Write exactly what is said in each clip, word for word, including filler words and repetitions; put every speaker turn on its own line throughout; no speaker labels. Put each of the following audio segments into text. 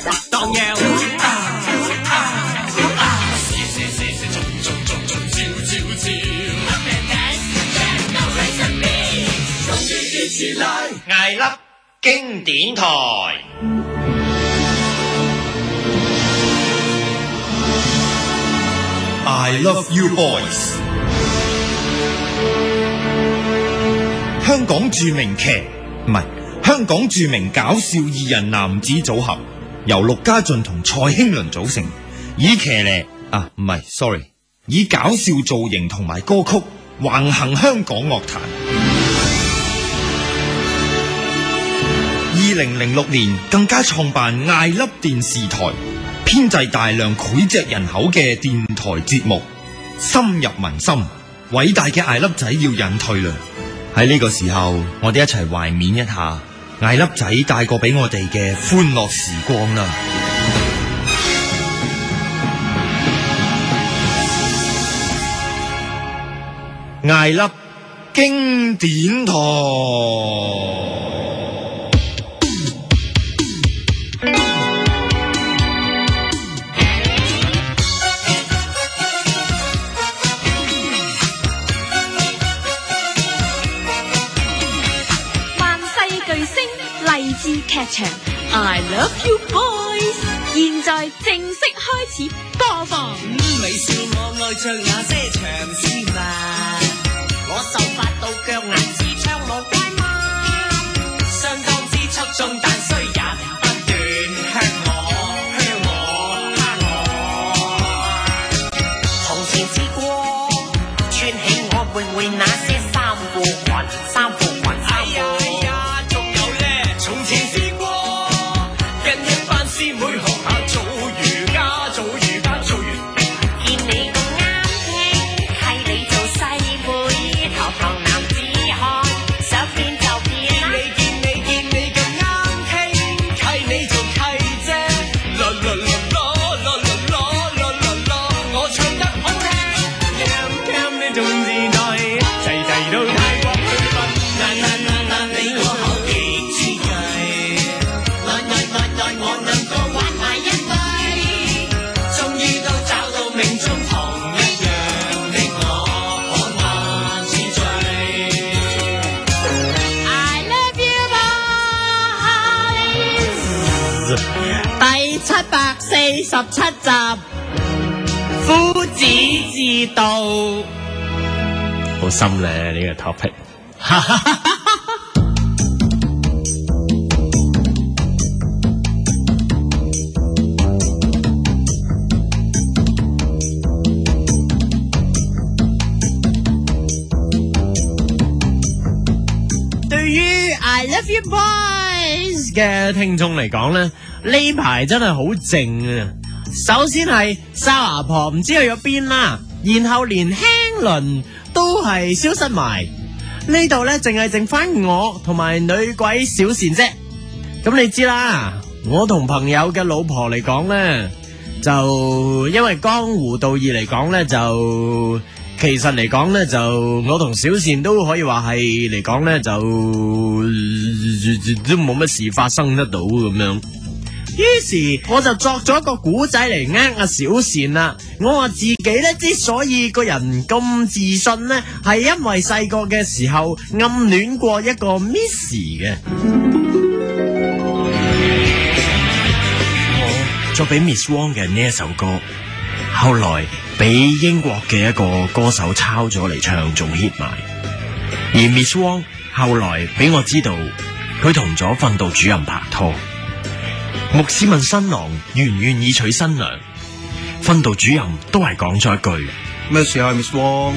實當腰。
艾粒經典台。
I love you boys。香港著名劇唔係香港著名搞笑二人男子組合，由陸家俊同蔡興倫組成，以騎呢啊唔係 sorry， 以搞笑造型同埋歌曲橫行香港樂壇。二零零六年更加創辦艾粒電視台，編製大量膾炙人口嘅電台節目，深入民心。偉大嘅艾粒仔要隱退啦！喺呢個時候，我哋一齊懷緬一下艾粒仔帶過俾我哋嘅歡樂時光啦！艾粒經典台。
劇場 I love you boys， 現在正式開始播放。
你笑我愛着那些長絲襪，我秀發到腳眼似槍無怪嗎？相當之出眾，但雖也不斷向我向我蝦我。從前試過穿起我妹妹那些衫褲裙，衫褲裙，哎呀哎呀，仲有咧，從前。師妹學下做瑜伽，做瑜伽做瑜伽，見你咁啱聽，係你做細妹，頭頭男子漢，想變就變啦。見你見你見你咁啱聽，係你做契姐，啦啦啦啦啦啦啦啦啦，我唱得好聽，啱啱呢種時代，齊齊到泰國去瞓，啦啦啦啦，你我好極之計，來來來來我能。第七百四十七集，夫子自道，好深咧呢個 topic。對於 I love you boys 嘅聽眾嚟講咧，呢排真係好靜啊！首先係哨牙婆唔知去咗邊啦，然後連輕輪都係消失埋，呢度呢，淨係剩翻我同埋女鬼小倩啫。咁你知啦，我同朋友嘅老婆嚟講呢，就因為江湖道義嚟講呢，就其實嚟講呢，就我同小倩都可以話係嚟講呢，就都冇乜事發生得到咁樣。於是我就作咗一個古仔嚟呃阿小倩啦。我話自己咧之所以個人咁自信咧，係因為細個嘅時候暗戀過一個 Miss 嘅。我作俾 Miss Wong 嘅呢一首歌，後來俾英國嘅一個歌手抄咗嚟唱，仲 hit 埋。而 Miss Wong 後來俾我知道，佢同咗訓導主任拍拖。牧師問新郎願唔願意娶新娘，訓導主任都係講咗一句：
咩事啊 ，Miss Wong？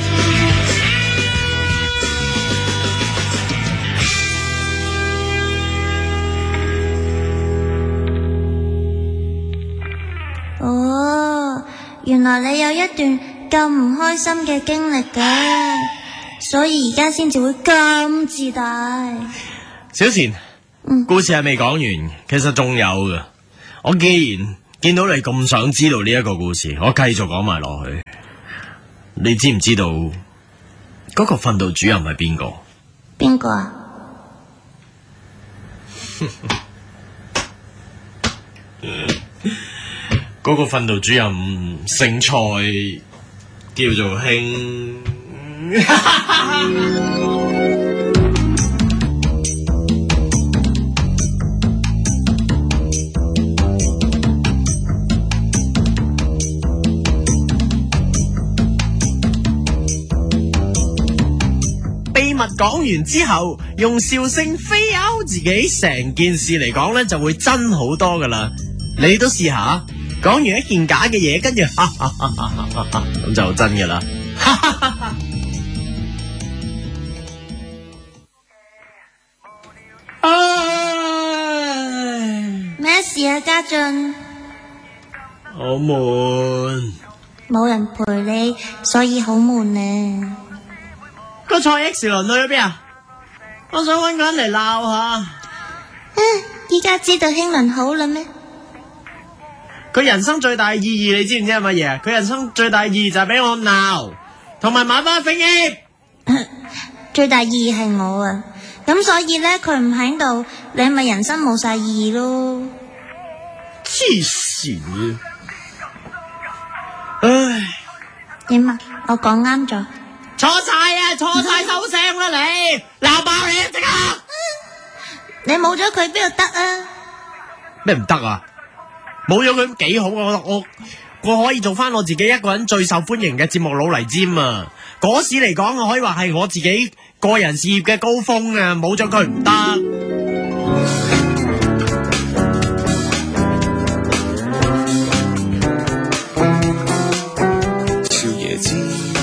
哦，原來你有一段咁唔開心嘅經歷嘅，所以而家先至會咁自大。
小倩。嗯、故事係未講完，其實仲有㗎。我既然見到你咁想知道呢一個故事，我繼續講埋落去。你知唔知道嗰個訓導主任係邊個？
邊個啊？
嗰個訓導主任姓蔡，叫做興。秘密講完之後，用笑聲飛out自己，成件事嚟講咧就會真好多噶啦。你都試下，講完一件假嘅嘢，跟住咁就真噶啦。
咩事啊，家俊？
好悶，
冇人陪你，所以好悶呢。
個蔡 X 輪去咗邊啊？我想搵個人嚟鬧下。
依家知道興倫好啦咩？
佢人生最大意義你知唔知係乜嘢？佢人生最大意義就係俾我鬧，同埋買翻飛機。
最大意義係我啊，咁所以咧佢唔喺度，你咪人生冇晒意義咯。
黐線嘅，唉，
點啊？我講啱咗。
錯晒啊！錯晒收聲啦你，鬧爆你啊！即刻！
你冇咗佢邊度得啊？
咩唔得啊？冇咗佢幾好啊！我我我可以做翻我自己一個人最受歡迎嘅節目老泥尖啊！嗰時嚟講，我可以話係我自己個人事業嘅高峰啊！冇咗佢唔得。
少爺知。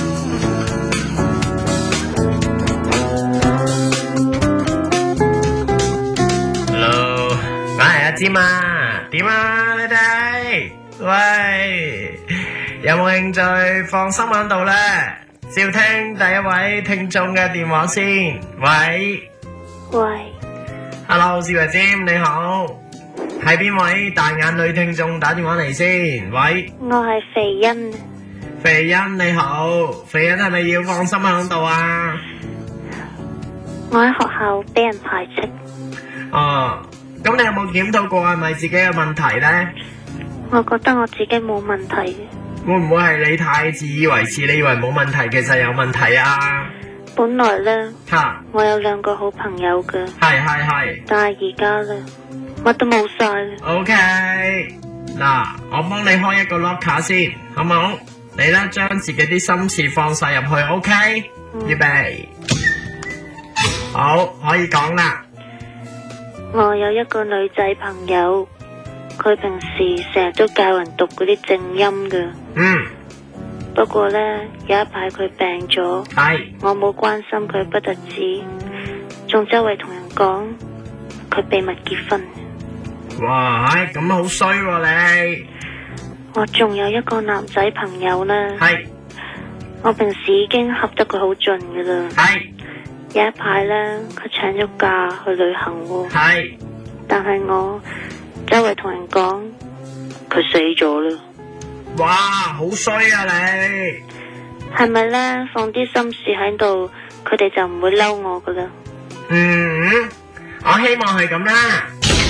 Hello， 我係阿尖啊，點啊你哋？喂，有冇興趣放心喺度咧？照聽第一位聽眾嘅電話先。喂，
喂
Hello， 少爺尖你好，係邊位大眼女聽眾打電話嚟先？喂，
我係肥欣。
肥欣你好，肥欣係咪要放心喺度啊？
我喺學校俾人排斥。
哦，咁你有冇檢討過係咪自己嘅問題呢？
我覺得我自己冇問題嘅。
會唔會係你太自以為是？你以為冇問題，其實有問題啊？
本來呢，
吓，
我有兩個好朋友嘅，
係係係。
但係而家呢，乜都冇晒啦。
OK， 嗱，我幫你開一個 locker 先，好冇？你咧將自己啲心事放晒入去 ，OK？預備，好，可以講啦。
我有一個女仔朋友，佢平時成日都教人讀嗰啲正音嘅。
嗯，
不過呢，有一排佢病咗，
係，
我冇關心佢不特止，仲周圍同人講佢秘密結婚。
哇，唉，咁好衰喎你。
我仲有一個男仔朋友呢，
係，
我平時已經恰得佢好盡噶啦。
係，
有一排呢，佢請咗假去旅行喎。
係，
但係我周圍同人講佢死咗啦。
哇，好衰啊你。
係咪呢？放啲心事喺度，佢哋就唔會嬲我噶啦。
嗯，我希望係咁啦。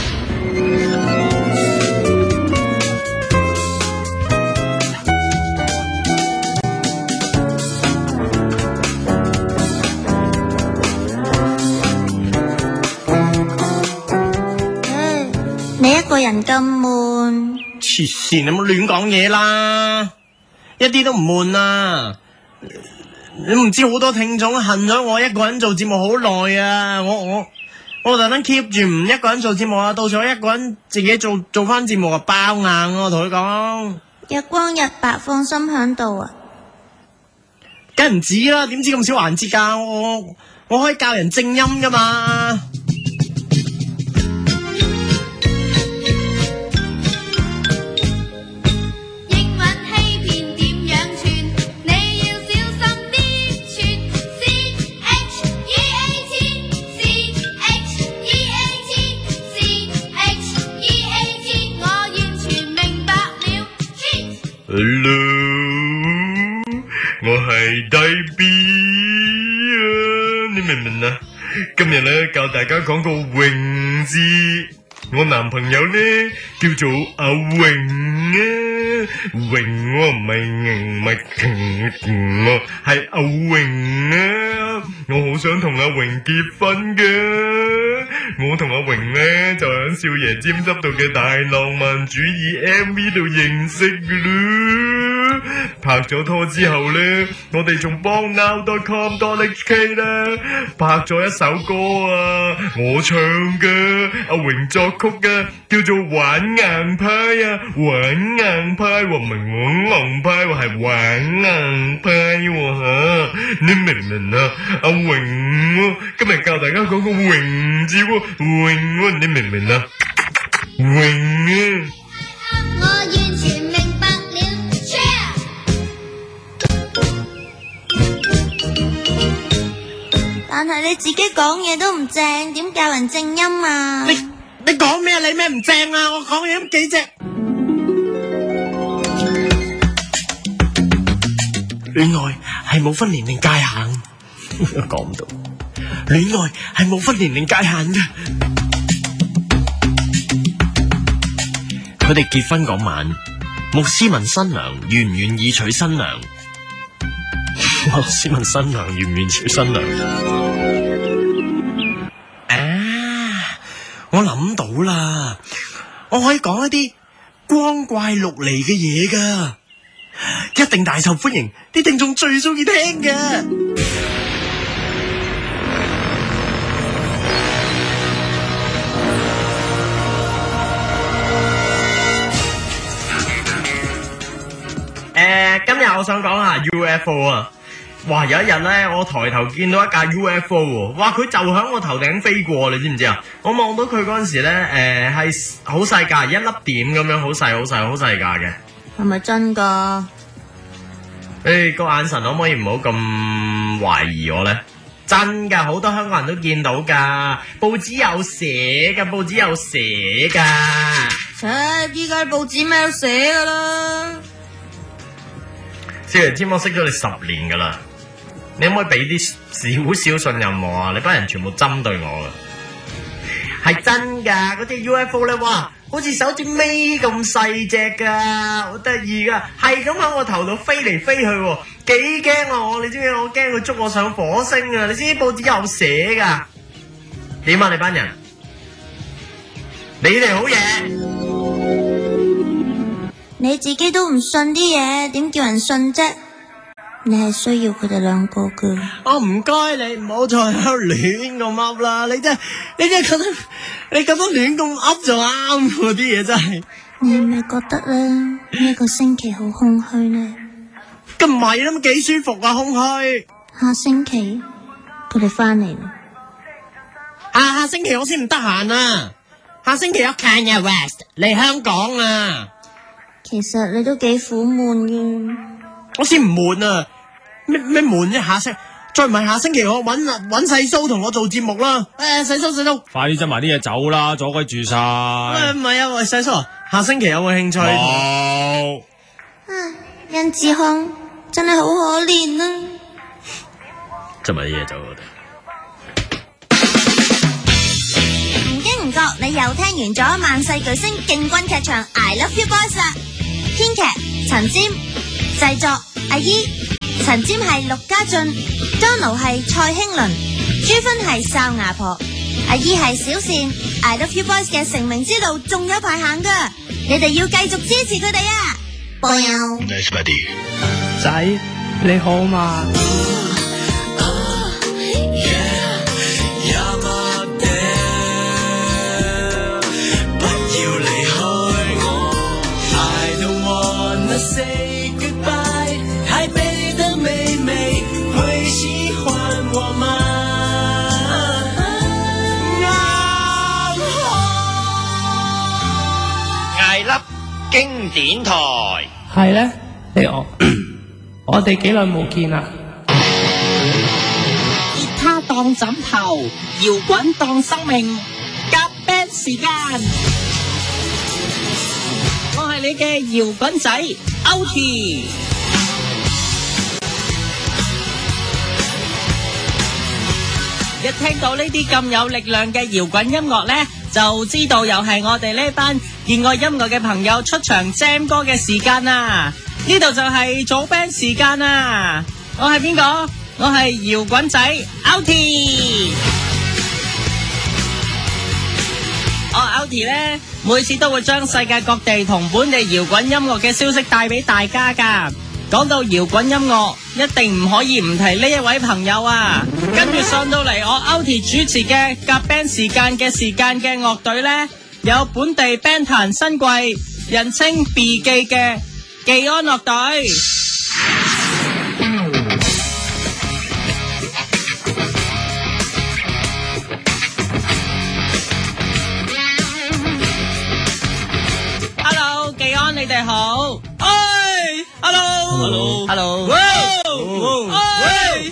你一個人咁悶，
黐線，你冇亂講嘢啦，一啲都唔悶啊！你唔知好多聽眾恨咗我一個人做節目好耐啊！我我我特登 keep 住唔一個人做節目啊，到時我一個人自己做做翻節目啊，爆硬啊！我同佢講，
日光日白，放心響度啊！
梗唔止啦，點知咁少環節噶？我我可以教人正音噶嘛！Hello， 我係低 B 啊，你明唔明啊？今日咧教大家講個泳字，
我男朋友咧叫做阿榮啊，榮我唔係唔係瓊我係阿榮啊，我好想同阿榮結婚嘅。我同阿榮咧就喺少爺尖執度嘅大浪漫主義 M V 度認識嘅啦。拍咗拖之後咧，我哋仲幫 now dot com dot h k 啦拍咗一首歌啊，我唱嘅，阿榮作曲嘅，叫做玩硬派啊，玩硬派喎，唔係玩硬派喎，係玩硬派喎吓，你明唔明啊？阿榮今日教大家講個榮字喎，榮喎，你明唔明啊？榮啊！
我完全明白了。但係你自己講嘢都唔正，點教人正音啊？
你你講咩？你咩唔正啊？我講嘢咁幾隻。戀愛係冇分年齡界限，講唔到。戀愛係冇分年齡界限嘅。佢哋結婚嗰晚，牧師問新娘願唔願意娶新娘。牧師問新娘願唔願意娶新娘。啊！我諗到啦，我可以講一啲光怪陸離嘅嘢噶，一定大受歡迎，啲聽眾最中意聽嘅。誒，今日我想講下 U F O 啊！哇，有一日咧，我抬頭見到一架 U F O 喎，哇，佢就響我頭頂飛過，你知唔知啊？我望到佢嗰陣時咧，誒係好細架，一粒點咁樣，好細好細好細架嘅。
係咪真噶？
誒，個眼神可唔可以唔好咁懷疑我咧？真噶，好多香港人都見到噶，報紙有寫噶，報紙有寫噶。
切，依家報紙咩都寫噶啦。
少爺添，我識咗你十年噶啦，你可唔可以俾啲少少信任我啊？你班人全部針對我噶，係真噶，嗰隻 U F O 咧，哇，好似手指尾咁細隻噶，好得意噶，係咁喺我頭度飛嚟飛去，幾驚啊我！你知唔知我驚佢捉我上火星啊？你知唔知報紙有寫噶？點啊你班人？你哋好嘢。
你自己都唔信啲嘢，點叫人信啫？你係需要佢哋兩個噶。
我唔該你，唔好再喺度亂咁噏啦！你真係，你真係覺得，你覺得亂咁噏就啱喎，啲嘢真係。
你係咪覺得咧呢個星期好空虛呢？
咁唔係啦，幾舒服啊，空虛。
下星期佢哋翻嚟啦。
下下星期我先唔得閒啊！下星期有 Kanye West 嚟香港啊！
其實你都幾苦悶嘅。
我先唔悶啊！咩咩悶啫？下星再唔係下星期我搵搵細蘇同我做節目啦！誒，細蘇細蘇，
快啲執埋啲嘢走啦，阻鬼住晒。
誒，唔係啊，喂，細蘇，下星期有冇興趣？
冇。
唉，殷志康真係好可憐啊！
執埋啲嘢走我哋。
唔經唔覺，你又聽完咗萬世巨星勁軍劇場 I Love You Boys 啦。編劇陳占，製作阿姨。陳占係陸家俊 ，Donald 係蔡興倫，朱芬係哨牙婆，阿姨係小善。I Love You Boys 嘅成名之路仲有排行噶，你哋要繼續支持佢哋啊！波友
Nice buddy，
仔你好嘛？
Say goodbye， 台北的妹妹會喜歡我嗎？
艾粒經典台
係咧，你我我哋幾耐冇見啦？
吉他當枕頭，搖滾當生命，夾 band 時間。我係你嘅搖滾仔歐ที一聽到呢啲咁有力量嘅搖滾音樂呢，
就知道又係我哋呢班熱愛音樂嘅朋友出場 jam 歌嘅時間啦。呢度就係組 band 時間啦。我係邊個？我係搖滾仔 Outie。我 Outie 呢，每次都會將世界各地同本地搖滾音樂嘅消息帶俾大家噶。講到搖滾音樂，一定唔可以唔提呢一位朋友啊！跟住上到嚟我 Outie 主持嘅夾 band 時間嘅時間嘅樂隊呢，有本地 band 壇新貴，人稱 B 記嘅技安樂隊。Hello， 技安你哋好。Hello，Hello，Hello，哇，喂，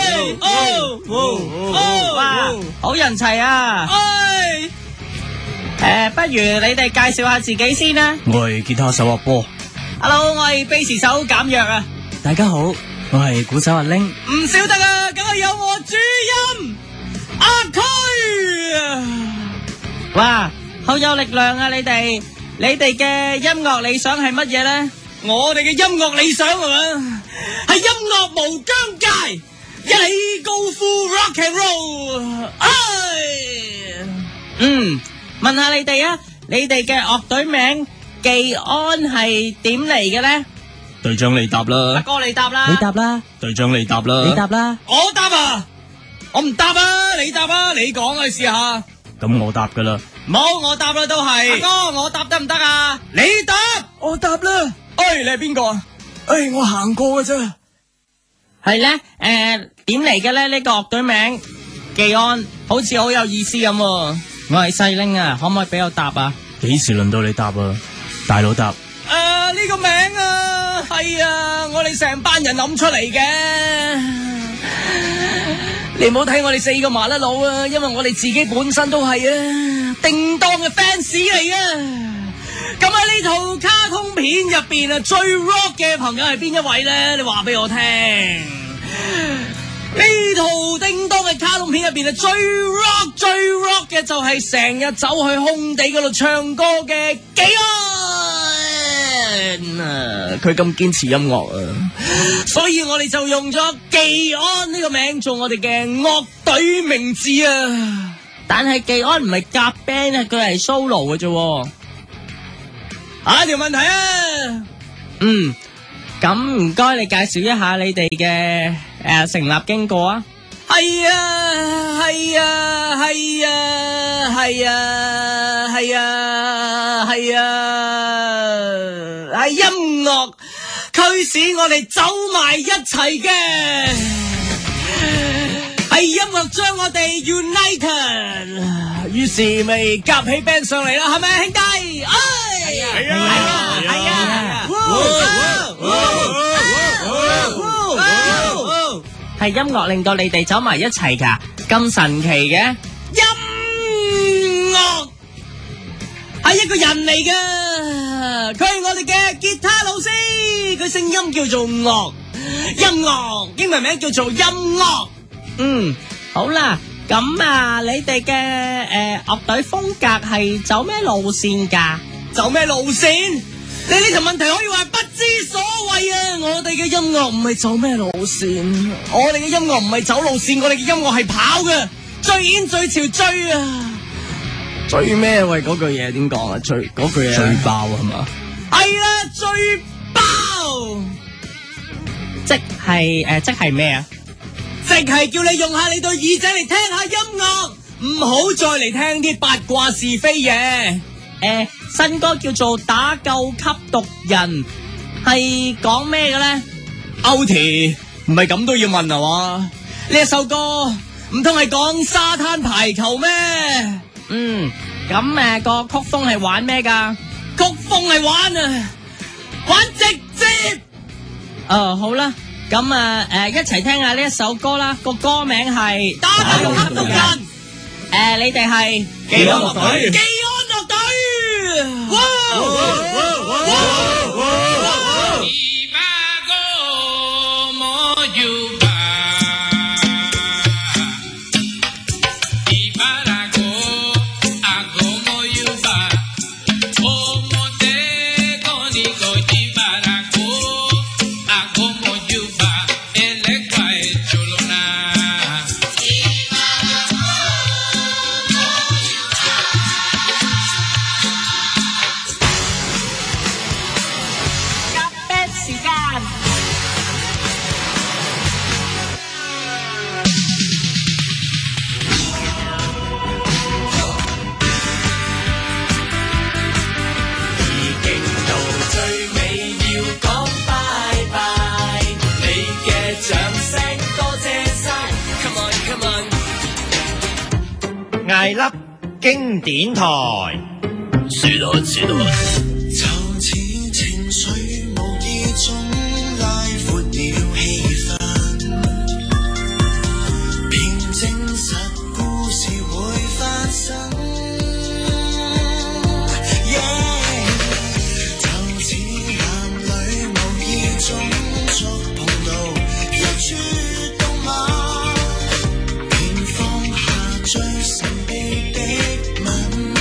哇，好人齊啊！誒，不如你哋介紹下自己先啦。
我係吉他手阿波。
Hello，我係貝斯手減弱啊。
大家好，我係鼓手阿拎。
唔少得啊，梗係有我主音阿區啊！哇，好有力量啊！你哋，你哋嘅音樂理想係乜嘢咧？我哋嘅音樂理想係嘛？係音樂無疆界，一起高呼 rock and roll。唉，嗯，問下你哋啊，你哋嘅樂隊名技安係點嚟嘅咧？
隊長你答啦。
阿哥你答啦。
你答啦。
隊長你答啦。
你答啦。
我答啊！我唔答啊！你答啊！你講啊！試下。
咁我答噶啦。
冇，我答啦都係。阿哥，我答得唔得啊？你答。
我答啦。
哎，你係邊個啊？
哎，我行過嘅啫。
係咧，誒、呃，點嚟嘅咧？呢、這個樂隊名技安，好似好有意思咁。我係細拎啊，可唔可以俾我答啊？
幾時輪到你答啊？大佬答。
誒、呃，呢、這個名啊，係啊，我哋成班人諗出嚟嘅。你唔好睇我哋四個麻甩佬啊，因為我哋自己本身都係啊叮當嘅 fans 嚟啊。咁喺呢套卡通片入邊啊，最 rock 嘅朋友係邊一位咧？你話俾我聽。呢套叮當嘅卡通片入邊啊，最 rock 最 rock 嘅就係成日走去空地嗰度唱歌嘅技安啊！佢咁堅持音樂啊，所以我哋就用咗技安呢個名做我哋嘅樂隊名字啊！但係技安唔係夾 band 啊，佢係 solo 嘅啫。下一條問題啊，嗯，咁唔該你介紹一下你哋嘅誒成立經過啊。係啊係啊係啊係啊係啊係啊，係音樂驅使我哋走埋一齊嘅，係音樂將我哋 united， 於是咪夾起 band 上嚟啦，係咪兄弟？哎係啊係啊係啊，係音樂令到你哋走埋一齊噶，咁神奇嘅音樂係一個人嚟噶，佢係我哋嘅吉他老師，佢聲音叫做樂，音樂英文名叫做音樂。嗯，好啦，咁啊，你哋嘅誒樂隊風格係走咩路線噶？走咩路線？你呢條問題可以話不知所謂啊！我哋嘅音樂唔係走咩路線，我哋嘅音樂唔係走路線，我哋嘅音樂係跑嘅，最 in 最潮追啊！追咩？喂，嗰句嘢點講啊？追嗰句嘢
追爆係嘛？
係啦，追爆！即係誒、呃，即係咩啊？即係叫你用下你對耳仔嚟聽下音樂，唔好再嚟聽啲八卦是非嘢。誒、呃，新歌叫做《打救吸毒人》，係講咩嘅咧？歐田唔係咁都要問啊嘛？呢一首歌唔通係講沙灘排球咩？嗯，咁誒、呃、個曲風係玩咩噶？曲風係玩啊，玩直接。哦，好啦，咁啊誒一齊聽下呢一首歌啦，個歌名係《打救吸毒人》。誒、呃，你哋係技安樂隊。技安樂隊。哇！
Ibago, ago.
艾粒經典台。
是的，是的。
就似情緒無意中拉闊了氣氛，偏證實故事會發生。Yeah， 就似男女無意中觸碰到一處動物，便放下最神秘的吻。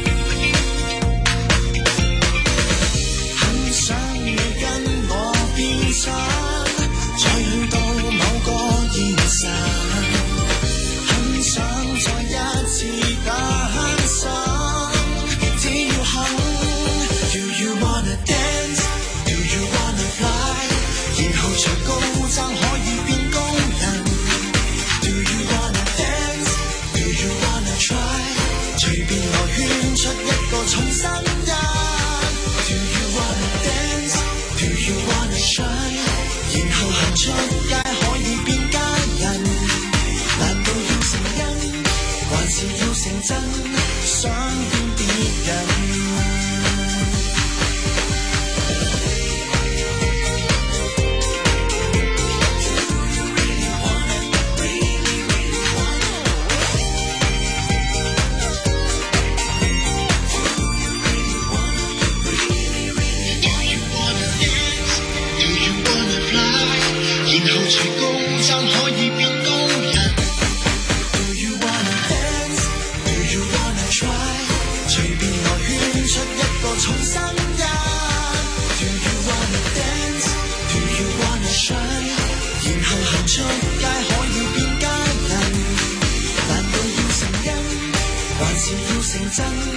想要跟我變身，再去到某個現實，很想再一次誕生，只要肯。Do you wanna dance? Do you wanna fly? 然後隨高踭可以變工人。Do you wanna dance? Do you wanna try? 隨便來圈出一個重新人。Do you wanna dance? Do you wanna shine? 然後行出街可以變家人。難道要成因，還是要成真？想變別人。隨高踭可以變工人。Do you wanna dance? Do you wanna try? 隨便來圈出一個重新人。Do you wanna dance? Do you wanna shine? 然後行出街可以變家人。難道要成因，還是要成真？